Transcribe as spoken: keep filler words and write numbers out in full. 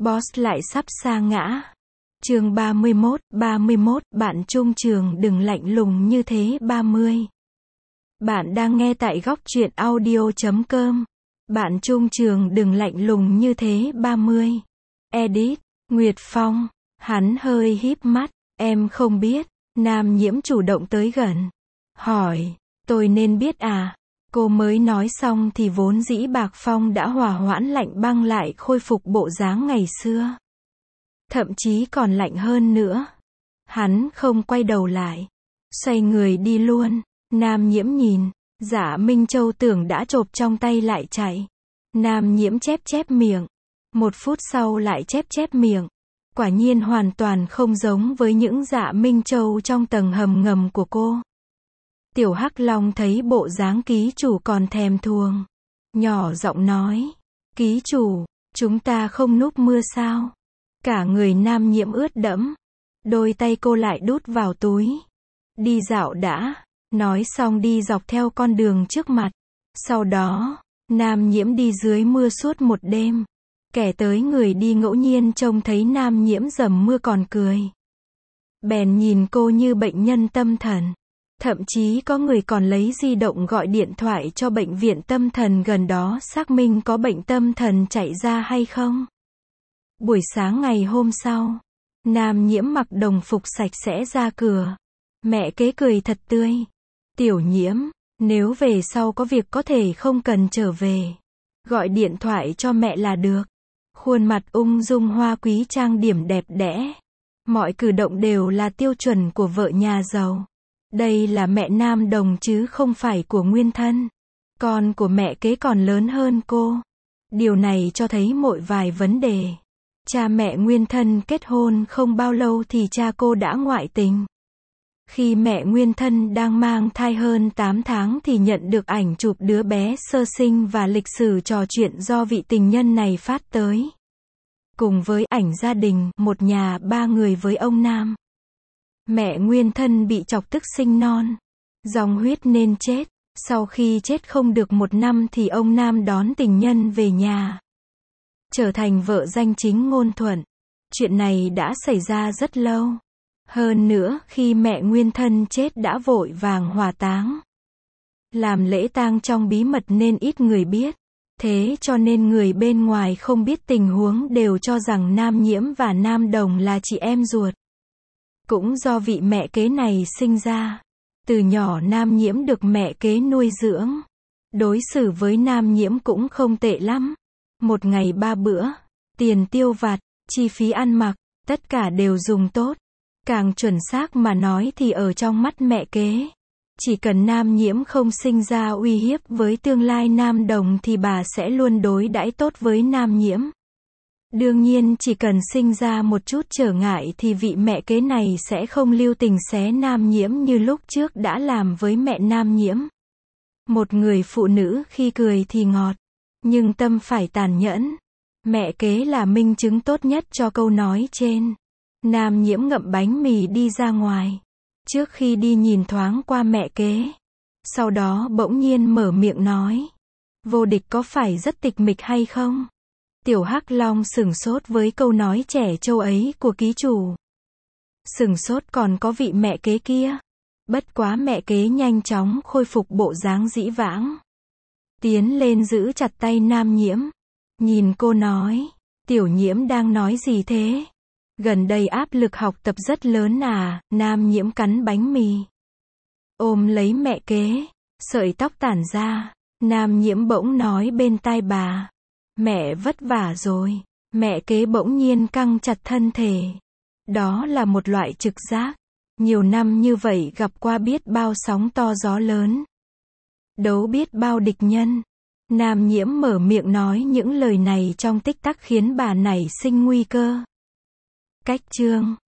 Boss lại sắp sa ngã. Chương ba mươi mốt, ba mươi mốt, bạn Trung Trường đừng lạnh lùng như thế. ba mươi. Bạn đang nghe tại góc truyện audio chấm com. Bạn Trung Trường đừng lạnh lùng như thế. ba mươi. Edit, Nguyệt Phong. Hắn hơi híp mắt. Em không biết. Nam Nhiễm chủ động tới gần. Hỏi, tôi nên biết à? Cô mới nói xong thì vốn dĩ Bạc Phong đã hòa hoãn lạnh băng lại khôi phục bộ dáng ngày xưa. Thậm chí còn lạnh hơn nữa. Hắn không quay đầu lại. Xoay người đi luôn. Nam Nhiễm nhìn. Dạ Minh Châu tưởng đã chộp trong tay lại chạy. Nam Nhiễm chép chép miệng. Một phút sau lại chép chép miệng. Quả nhiên hoàn toàn không giống với những Dạ Minh Châu trong tầng hầm ngầm của cô. Tiểu Hắc Long thấy bộ dáng ký chủ còn thèm thuồng. Nhỏ giọng nói. Ký chủ, chúng ta không núp mưa sao? Cả người Nam Nhiễm ướt đẫm. Đôi tay cô lại đút vào túi. Đi dạo đã. Nói xong đi dọc theo con đường trước mặt. Sau đó, Nam Nhiễm đi dưới mưa suốt một đêm. Kẻ tới người đi ngẫu nhiên trông thấy Nam Nhiễm dầm mưa còn cười. Bèn nhìn cô như bệnh nhân tâm thần. Thậm chí có người còn lấy di động gọi điện thoại cho bệnh viện tâm thần gần đó xác minh có bệnh tâm thần chạy ra hay không. Buổi sáng ngày hôm sau, Nam Nhiễm mặc đồng phục sạch sẽ ra cửa. Mẹ kế cười thật tươi. Tiểu Nhiễm, nếu về sau có việc có thể không cần trở về. Gọi điện thoại cho mẹ là được. Khuôn mặt ung dung hoa quý trang điểm đẹp đẽ. Mọi cử động đều là tiêu chuẩn của vợ nhà giàu. Đây là mẹ Nam Đồng chứ không phải của nguyên thân. Con của mẹ kế còn lớn hơn cô. Điều này cho thấy một vài vấn đề. Cha mẹ nguyên thân kết hôn không bao lâu thì cha cô đã ngoại tình. Khi mẹ nguyên thân đang mang thai hơn tám tháng thì nhận được ảnh chụp đứa bé sơ sinh và lịch sử trò chuyện do vị tình nhân này phát tới. Cùng với ảnh gia đình, một nhà ba người với ông Nam. Mẹ nguyên thân bị chọc tức sinh non. Dòng huyết nên chết. Sau khi chết không được một năm thì ông Nam đón tình nhân về nhà. Trở thành vợ danh chính ngôn thuận. Chuyện này đã xảy ra rất lâu. Hơn nữa, khi mẹ nguyên thân chết đã vội vàng hỏa táng. Làm lễ tang trong bí mật nên ít người biết. Thế cho nên người bên ngoài không biết tình huống đều cho rằng Nam Nhiễm và Nam Đồng là chị em ruột. Cũng do vị mẹ kế này sinh ra. Từ nhỏ Nam Nhiễm được mẹ kế nuôi dưỡng. Đối xử với Nam Nhiễm cũng không tệ lắm. Một ngày ba bữa. Tiền tiêu vặt, chi phí ăn mặc, tất cả đều dùng tốt. Càng chuẩn xác mà nói thì ở trong mắt mẹ kế. Chỉ cần Nam Nhiễm không sinh ra uy hiếp với tương lai Nam Đồng thì bà sẽ luôn đối đãi tốt với Nam Nhiễm. Đương nhiên chỉ cần sinh ra một chút trở ngại thì vị mẹ kế này sẽ không lưu tình xé Nam Nhiễm như lúc trước đã làm với mẹ Nam Nhiễm. Một người phụ nữ khi cười thì ngọt, nhưng tâm phải tàn nhẫn. Mẹ kế là minh chứng tốt nhất cho câu nói trên. Nam Nhiễm ngậm bánh mì đi ra ngoài. Trước khi đi nhìn thoáng qua mẹ kế. Sau đó bỗng nhiên mở miệng nói. Vô địch có phải rất tịch mịch hay không? Tiểu Hắc Long sửng sốt với câu nói trẻ trâu ấy của ký chủ. Sửng sốt còn có vị mẹ kế kia. Bất quá mẹ kế nhanh chóng khôi phục bộ dáng dĩ vãng. Tiến lên giữ chặt tay Nam Nhiễm. Nhìn cô nói. Tiểu Nhiễm đang nói gì thế? Gần đây áp lực học tập rất lớn à? Nam Nhiễm cắn bánh mì. Ôm lấy mẹ kế. Sợi tóc tản ra. Nam Nhiễm bỗng nói bên tai bà. Mẹ vất vả rồi. Mẹ kế bỗng nhiên căng chặt thân thể. Đó là một loại trực giác. Nhiều năm như vậy gặp qua biết bao sóng to gió lớn. Đấu biết bao địch nhân. Nam Nhiễm mở miệng nói những lời này trong tích tắc khiến bà nảy sinh nguy cơ. Cách chương